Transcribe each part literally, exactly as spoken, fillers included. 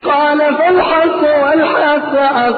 قال فالحق والحق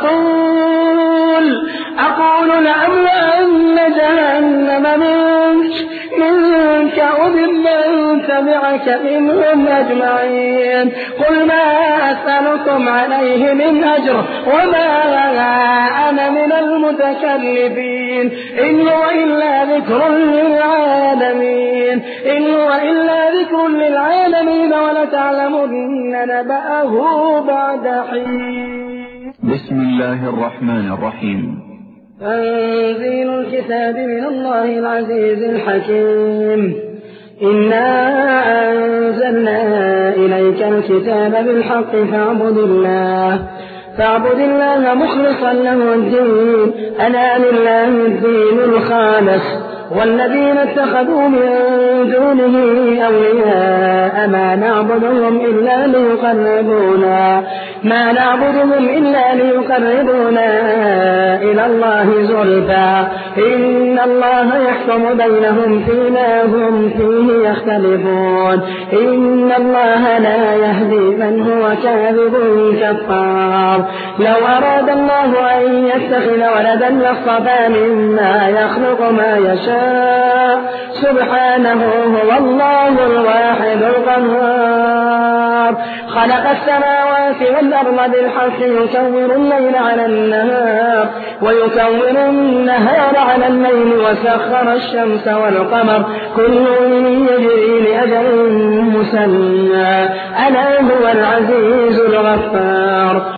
أقول أقول لأملأن جهنم منك منك وممن تبعك منهم أجمعين. قل ما أسألكم عليه من أجر وما أنا من المتكلفين إن هو إلا ذكر للعالمين إن هو إلا ذكر للعالمين ولتعلمن نبأه بعد حين. بسم الله الرحمن الرحيم. تنزيل الكتاب من الله العزيز الحكيم. إنا أنزلنا إليك الكتاب بالحق فاعبد الله فاعبد الله مخلصا له الدين ألا لله الدين الخالص والذين اتخذوا من دونه أولياء ما نعبدهم إلا ليقربونا ما نعبدهم إلا ليقربونا إلى الله زلفى إن الله يحكم بينهم فيما هم فيه يختلفون إن الله لا يهدي من هو كاذب كفار. لو أراد الله أن يتخذ ولدا لاصطفى مما يخلق ما يشاء سبحانه هو الله الواحد القهار. خلق السماوات والأرض بالحق يكور الليل على النهار ويكور النهار على الليل وسخر الشمس والقمر كل يجري لأجل مسمى ألا هو العزيز الغفار.